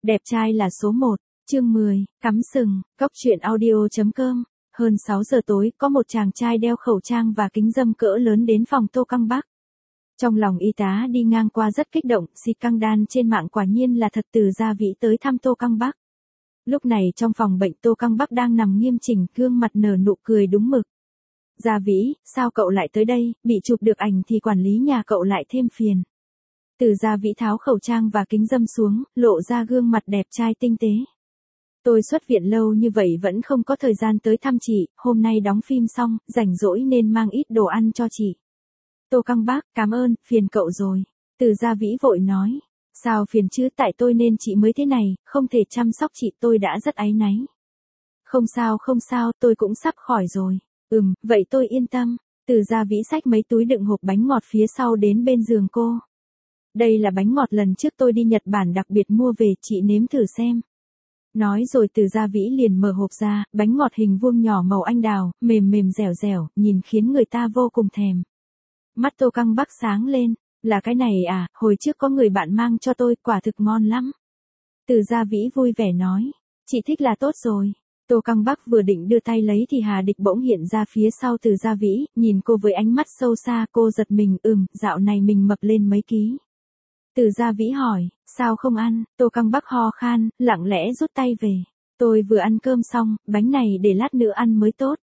Đẹp trai là số 1, chương 10, cắm sừng, Cóc truyện audio.com. Hơn 6 giờ tối, có một chàng trai đeo khẩu trang và kính râm cỡ lớn đến phòng Tô Căng Bắc. Trong lòng y tá đi ngang qua rất kích động, xịt căng đan trên mạng quả nhiên là thật. Từ Gia Vĩ tới thăm Tô Căng Bắc. Lúc này trong phòng bệnh Tô Căng Bắc đang nằm nghiêm chỉnh, gương mặt nở nụ cười đúng mực. Gia Vĩ, sao cậu lại tới đây? Bị chụp được ảnh thì quản lý nhà cậu lại thêm phiền. Từ Gia Vĩ tháo khẩu trang và kính râm xuống, lộ ra gương mặt đẹp trai tinh tế. Tôi xuất viện lâu như vậy vẫn không có thời gian tới thăm chị, hôm nay đóng phim xong, rảnh rỗi nên mang ít đồ ăn cho chị. Tô Căng Bắc, cảm ơn, phiền cậu rồi. Từ Gia Vĩ vội nói, sao phiền chứ, tại tôi nên chị mới thế này, không thể chăm sóc chị, tôi đã rất áy náy. Không sao, tôi cũng sắp khỏi rồi. Vậy tôi yên tâm. Từ Gia Vĩ xách mấy túi đựng hộp bánh ngọt phía sau đến bên giường cô. Đây là bánh ngọt lần trước tôi đi Nhật Bản đặc biệt mua về, chị nếm thử xem. Nói rồi Từ Gia Vĩ liền mở hộp ra, bánh ngọt hình vuông nhỏ màu anh đào, mềm mềm dẻo dẻo, nhìn khiến người ta vô cùng thèm. Mắt Tô Căng Bắc sáng lên, là cái này à, hồi trước có người bạn mang cho tôi, quả thực ngon lắm. Từ Gia Vĩ vui vẻ nói, chị thích là tốt rồi. Tô Căng Bắc vừa định đưa tay lấy thì Hà Địch bỗng hiện ra phía sau Từ Gia Vĩ, nhìn cô với ánh mắt sâu xa, cô giật mình, dạo này mình mập lên mấy ký. Từ Gia Vĩ hỏi, sao không ăn? Tô Căng Bắc ho khan, lặng lẽ rút tay về. Tôi vừa ăn cơm xong, bánh này để lát nữa ăn mới tốt.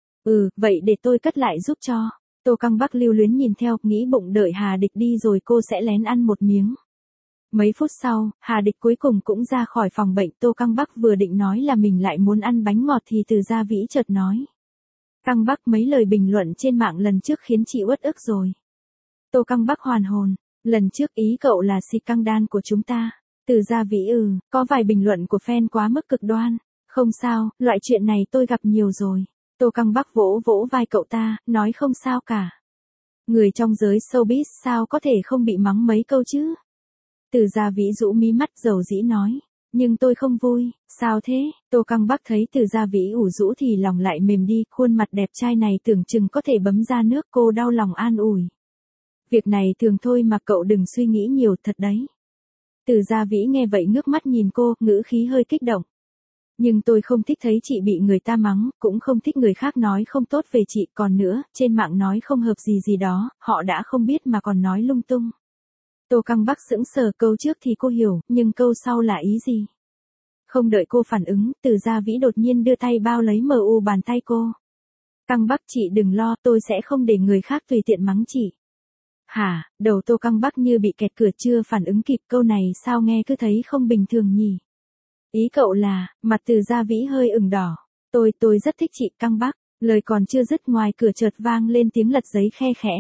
Vậy để tôi cất lại giúp cho. Tô Căng Bắc lưu luyến nhìn theo, nghĩ bụng đợi Hà Địch đi rồi cô sẽ lén ăn một miếng. Mấy phút sau, Hà Địch cuối cùng cũng ra khỏi phòng bệnh. Tô Căng Bắc vừa định nói là mình lại muốn ăn bánh ngọt thì Từ Gia Vĩ chợt nói. Căng Bắc, mấy lời bình luận trên mạng lần trước khiến chị uất ức rồi. Tô Căng Bắc hoàn hồn. Lần trước ý cậu là xịt căng đan của chúng ta. Từ Gia Vĩ có vài bình luận của fan quá mức cực đoan. Không sao, loại chuyện này tôi gặp nhiều rồi. Tô Căng Bắc vỗ vỗ vai cậu ta, nói không sao cả. Người trong giới showbiz sao có thể không bị mắng mấy câu chứ? Từ Gia Vĩ rũ mí mắt dầu dĩ nói. Nhưng tôi không vui, sao thế? Tô Căng Bắc thấy Từ Gia Vĩ ủ rũ thì lòng lại mềm đi, khuôn mặt đẹp trai này tưởng chừng có thể bấm ra nước, cô đau lòng an ủi. Việc này thường thôi mà cậu đừng suy nghĩ nhiều, thật đấy. Từ Gia Vĩ nghe vậy ngước mắt nhìn cô, ngữ khí hơi kích động. Nhưng tôi không thích thấy chị bị người ta mắng, cũng không thích người khác nói không tốt về chị, còn nữa, trên mạng nói không hợp gì đó, họ đã không biết mà còn nói lung tung. Tô Căng Bắc sững sờ, câu trước thì cô hiểu, nhưng câu sau là ý gì? Không đợi cô phản ứng, Từ Gia Vĩ đột nhiên đưa tay bao lấy bàn tay cô. Căng Bắc, chị đừng lo, tôi sẽ không để người khác tùy tiện mắng chị. Hả, đầu Tô Căng Bắc như bị kẹt cửa, chưa phản ứng kịp, câu này sao nghe cứ thấy không bình thường nhỉ? Ý cậu là, mặt Từ Gia Vĩ hơi ửng đỏ. Tôi rất thích chị Căng Bắc. Lời còn chưa dứt ngoài cửa chợt vang lên tiếng lật giấy khe khẽ.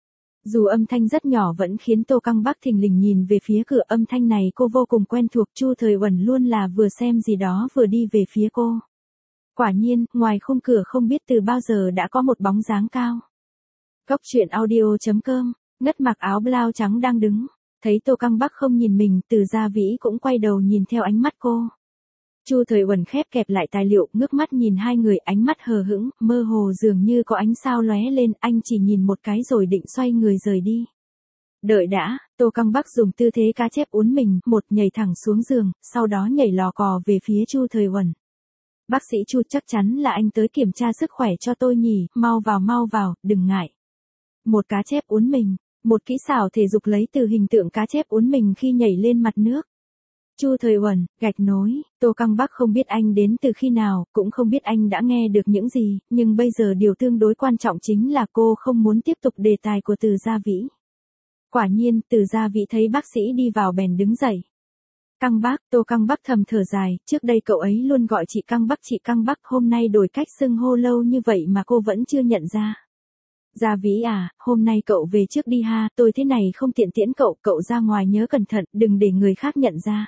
Dù âm thanh rất nhỏ vẫn khiến Tô Căng Bắc thình lình nhìn về phía cửa, âm thanh này cô vô cùng quen thuộc, Chu Thời Uẩn luôn là vừa xem gì đó vừa đi về phía cô. Quả nhiên, ngoài khung cửa không biết từ bao giờ đã có một bóng dáng cao. Cóc truyện audio.com, ngất mặc áo blau trắng đang đứng. Thấy Tô Căng Bắc không nhìn mình, Từ Gia Vĩ cũng quay đầu nhìn theo ánh mắt cô. Chu Thời Uẩn khép kẹp lại tài liệu, ngước mắt nhìn hai người, ánh mắt hờ hững, mơ hồ dường như có ánh sao lóe lên, anh chỉ nhìn một cái rồi định xoay người rời đi. Đợi đã, Tô Căng Bắc dùng tư thế cá chép uốn mình, nhảy thẳng xuống giường, sau đó nhảy lò cò về phía Chu Thời Uẩn. Bác sĩ Chu, chắc chắn là anh tới kiểm tra sức khỏe cho tôi nhỉ, mau vào, đừng ngại. Một cá chép uốn mình, một kỹ xảo thể dục lấy từ hình tượng cá chép uốn mình khi nhảy lên mặt nước. Chu Thời Uẩn, gạch nối, Tô Căng Bắc không biết anh đến từ khi nào, cũng không biết anh đã nghe được những gì, nhưng bây giờ điều tương đối quan trọng chính là cô không muốn tiếp tục đề tài của Từ Gia Vĩ. Quả nhiên, Từ Gia Vĩ thấy bác sĩ đi vào bèn đứng dậy. Căng Bắc, Tô Căng Bắc thầm thở dài, trước đây cậu ấy luôn gọi chị Căng Bắc, hôm nay đổi cách xưng hô lâu như vậy mà cô vẫn chưa nhận ra. Gia Vĩ à, hôm nay cậu về trước đi ha, tôi thế này không tiện tiễn cậu ra ngoài nhớ cẩn thận, đừng để người khác nhận ra.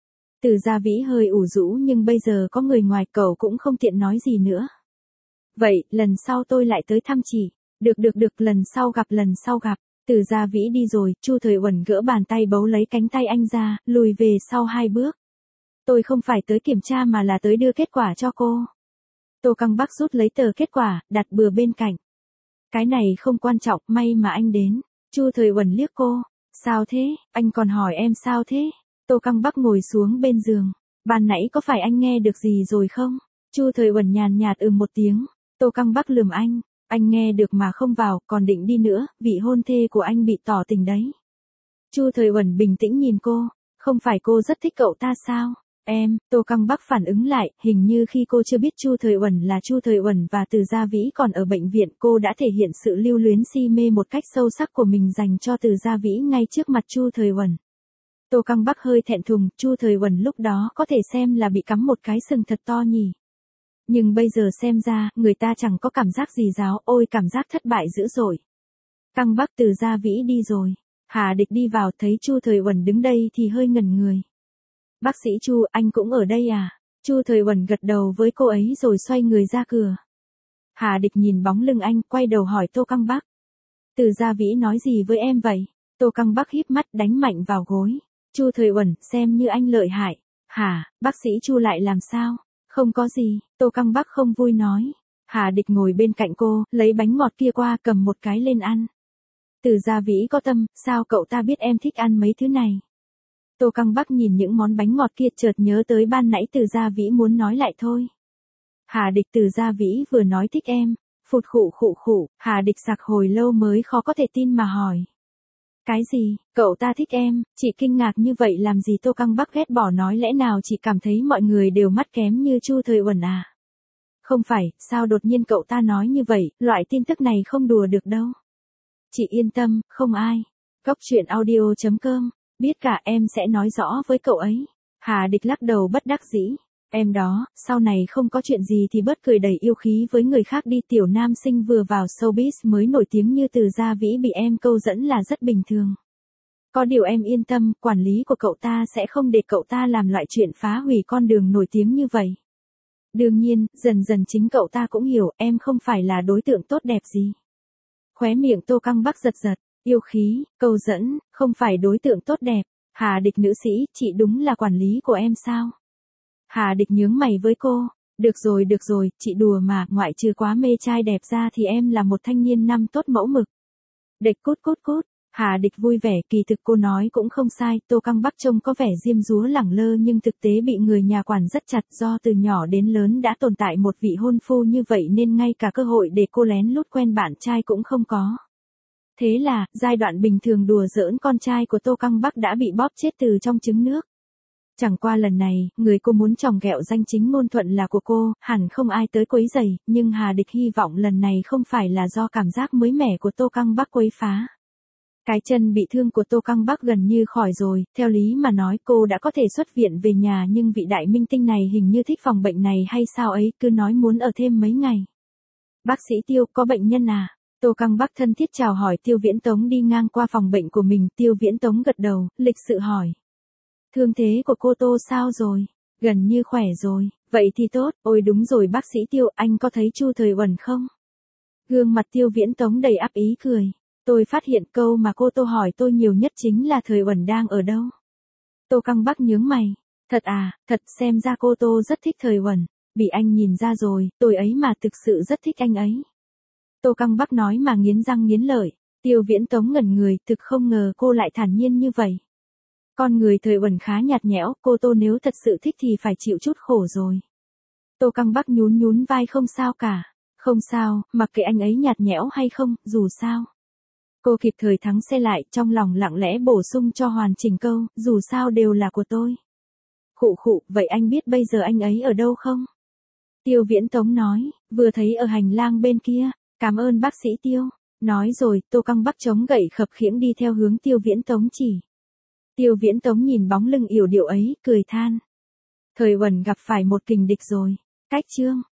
Từ Gia Vĩ hơi ủ rũ, nhưng bây giờ có người ngoài cậu cũng không tiện nói gì nữa. Vậy, lần sau tôi lại tới thăm chị. Được, lần sau gặp. Từ Gia Vĩ đi rồi, Chu Thời Uẩn gỡ bàn tay bấu lấy cánh tay anh ra, lùi về sau 2 bước. Tôi không phải tới kiểm tra mà là tới đưa kết quả cho cô. Tô Căng Bắc rút lấy tờ kết quả, đặt bừa bên cạnh. Cái này không quan trọng, may mà anh đến. Chu Thời Uẩn liếc cô. Sao thế, anh còn hỏi em sao thế? Tô Căng Bắc ngồi xuống bên giường. Ban nãy có phải anh nghe được gì rồi không? Chu Thời Uẩn nhàn nhạt một tiếng. Tô Căng Bắc lườm anh nghe được mà không vào, còn định đi nữa, vị hôn thê của anh bị tỏ tình đấy. Chu Thời Uẩn bình tĩnh nhìn cô, không phải cô rất thích cậu ta sao? Em, Tô Căng Bắc phản ứng lại, hình như khi cô chưa biết Chu Thời Uẩn là Chu Thời Uẩn và Từ Gia Vĩ còn ở bệnh viện, cô đã thể hiện sự lưu luyến si mê một cách sâu sắc của mình dành cho Từ Gia Vĩ ngay trước mặt Chu Thời Uẩn. Tô Căng Bắc hơi thẹn thùng, Chu Thời Uẩn lúc đó có thể xem là bị cắm một cái sừng thật to nhỉ. Nhưng bây giờ xem ra, người ta chẳng có cảm giác gì giáo, ôi cảm giác thất bại dữ dội. Căng Bắc Từ Gia Vĩ đi rồi. Hà Địch đi vào thấy Chu Thời Uẩn đứng đây thì hơi ngẩn người. Bác sĩ Chu, anh cũng ở đây à? Chu Thời Uẩn gật đầu với cô ấy rồi xoay người ra cửa. Hà Địch nhìn bóng lưng anh, quay đầu hỏi Tô Căng Bắc. Từ Gia Vĩ nói gì với em vậy? Tô Căng Bắc híp mắt đánh mạnh vào gối. Chu Thời Uẩn, xem như anh lợi hại. Hả, bác sĩ Chu lại làm sao? Không có gì, Tô Căng Bắc không vui nói. Hà Địch ngồi bên cạnh cô, lấy bánh ngọt kia qua cầm một cái lên ăn. Từ Gia Vĩ có tâm, sao cậu ta biết em thích ăn mấy thứ này? Tô Căng Bắc nhìn những món bánh ngọt kia chợt nhớ tới ban nãy Từ Gia Vĩ muốn nói lại thôi. Hà Địch Từ Gia Vĩ vừa nói thích em, phụt khụ, Hà Địch sặc hồi lâu mới khó có thể tin mà hỏi. Cái gì, cậu ta thích em, chị kinh ngạc như vậy làm gì? Tô Căng Bắc ghét bỏ nói lẽ nào chị cảm thấy mọi người đều mắt kém như Chu Thời Uẩn à? Không phải, sao đột nhiên cậu ta nói như vậy, loại tin tức này không đùa được đâu. Chị yên tâm, không ai. Góc truyện audio.com, biết cả em sẽ nói rõ với cậu ấy. Hà Địch lắc đầu bất đắc dĩ. Em đó, sau này không có chuyện gì thì bớt cười đầy yêu khí với người khác đi. Tiểu nam sinh vừa vào showbiz mới nổi tiếng như Từ Gia Vĩ bị em câu dẫn là rất bình thường. Có điều em yên tâm, quản lý của cậu ta sẽ không để cậu ta làm loại chuyện phá hủy con đường nổi tiếng như vậy. Đương nhiên, dần dần chính cậu ta cũng hiểu em không phải là đối tượng tốt đẹp gì. Khóe miệng Tô Căng Bắc giật giật, yêu khí, câu dẫn, không phải đối tượng tốt đẹp. Hà Địch nữ sĩ, chị đúng là quản lý của em sao? Hà Địch nhướng mày với cô. Được rồi, chị đùa mà, ngoại trừ quá mê trai đẹp ra thì em là một thanh niên năm tốt mẫu mực. Địch cút. Hà Địch vui vẻ, kỳ thực cô nói cũng không sai, Tô Căng Bắc trông có vẻ diêm dúa lẳng lơ nhưng thực tế bị người nhà quản rất chặt, do từ nhỏ đến lớn đã tồn tại một vị hôn phu như vậy nên ngay cả cơ hội để cô lén lút quen bạn trai cũng không có. Thế là, giai đoạn bình thường đùa giỡn con trai của Tô Căng Bắc đã bị bóp chết từ trong trứng nước. Chẳng qua lần này, người cô muốn chòng ghẹo danh chính ngôn thuận là của cô, hẳn không ai tới quấy rầy, nhưng Hà Địch hy vọng lần này không phải là do cảm giác mới mẻ của Tô Căng Bắc quấy phá. Cái chân bị thương của Tô Căng Bắc gần như khỏi rồi, theo lý mà nói cô đã có thể xuất viện về nhà nhưng vị đại minh tinh này hình như thích phòng bệnh này hay sao ấy, cứ nói muốn ở thêm mấy ngày. Bác sĩ Tiêu, có bệnh nhân à? Tô Căng Bắc thân thiết chào hỏi Tiêu Viễn Tống đi ngang qua phòng bệnh của mình, Tiêu Viễn Tống gật đầu, lịch sự hỏi. Thương thế của cô Tô sao rồi? Gần như khỏe rồi, vậy thì tốt, ôi đúng rồi bác sĩ Tiêu, anh có thấy Chu Thời Uẩn không? Gương mặt Tiêu Viễn Tống đầy áp ý cười. Tôi phát hiện câu mà cô Tô hỏi tôi nhiều nhất chính là Thời Uẩn đang ở đâu. Tô Căng Bắc nhướng mày. Thật à, thật xem ra cô Tô rất thích Thời Uẩn. Bị anh nhìn ra rồi, tôi ấy mà thực sự rất thích anh ấy. Tô Căng Bắc nói mà nghiến răng nghiến lợi. Tiêu Viễn Tống ngẩn người, thực không ngờ cô lại thản nhiên như vậy. Con người Thời Uẩn khá nhạt nhẽo, cô Tô nếu thật sự thích thì phải chịu chút khổ rồi. Tô Căng Bắc nhún vai không sao cả. Không sao, mặc kệ anh ấy nhạt nhẽo hay không, dù sao. Cô kịp thời thắng xe lại, trong lòng lặng lẽ bổ sung cho hoàn chỉnh câu, dù sao đều là của tôi. Khụ, vậy anh biết bây giờ anh ấy ở đâu không? Tiêu Viễn Tống nói, vừa thấy ở hành lang bên kia, cảm ơn bác sĩ Tiêu. Nói rồi, Tô Căng Bắc chống gậy khập khiễng đi theo hướng Tiêu Viễn Tống chỉ. Tiêu Viễn Tống nhìn bóng lưng yểu điệu ấy, cười than. Thời Uẩn gặp phải một kình địch rồi. Cách chương.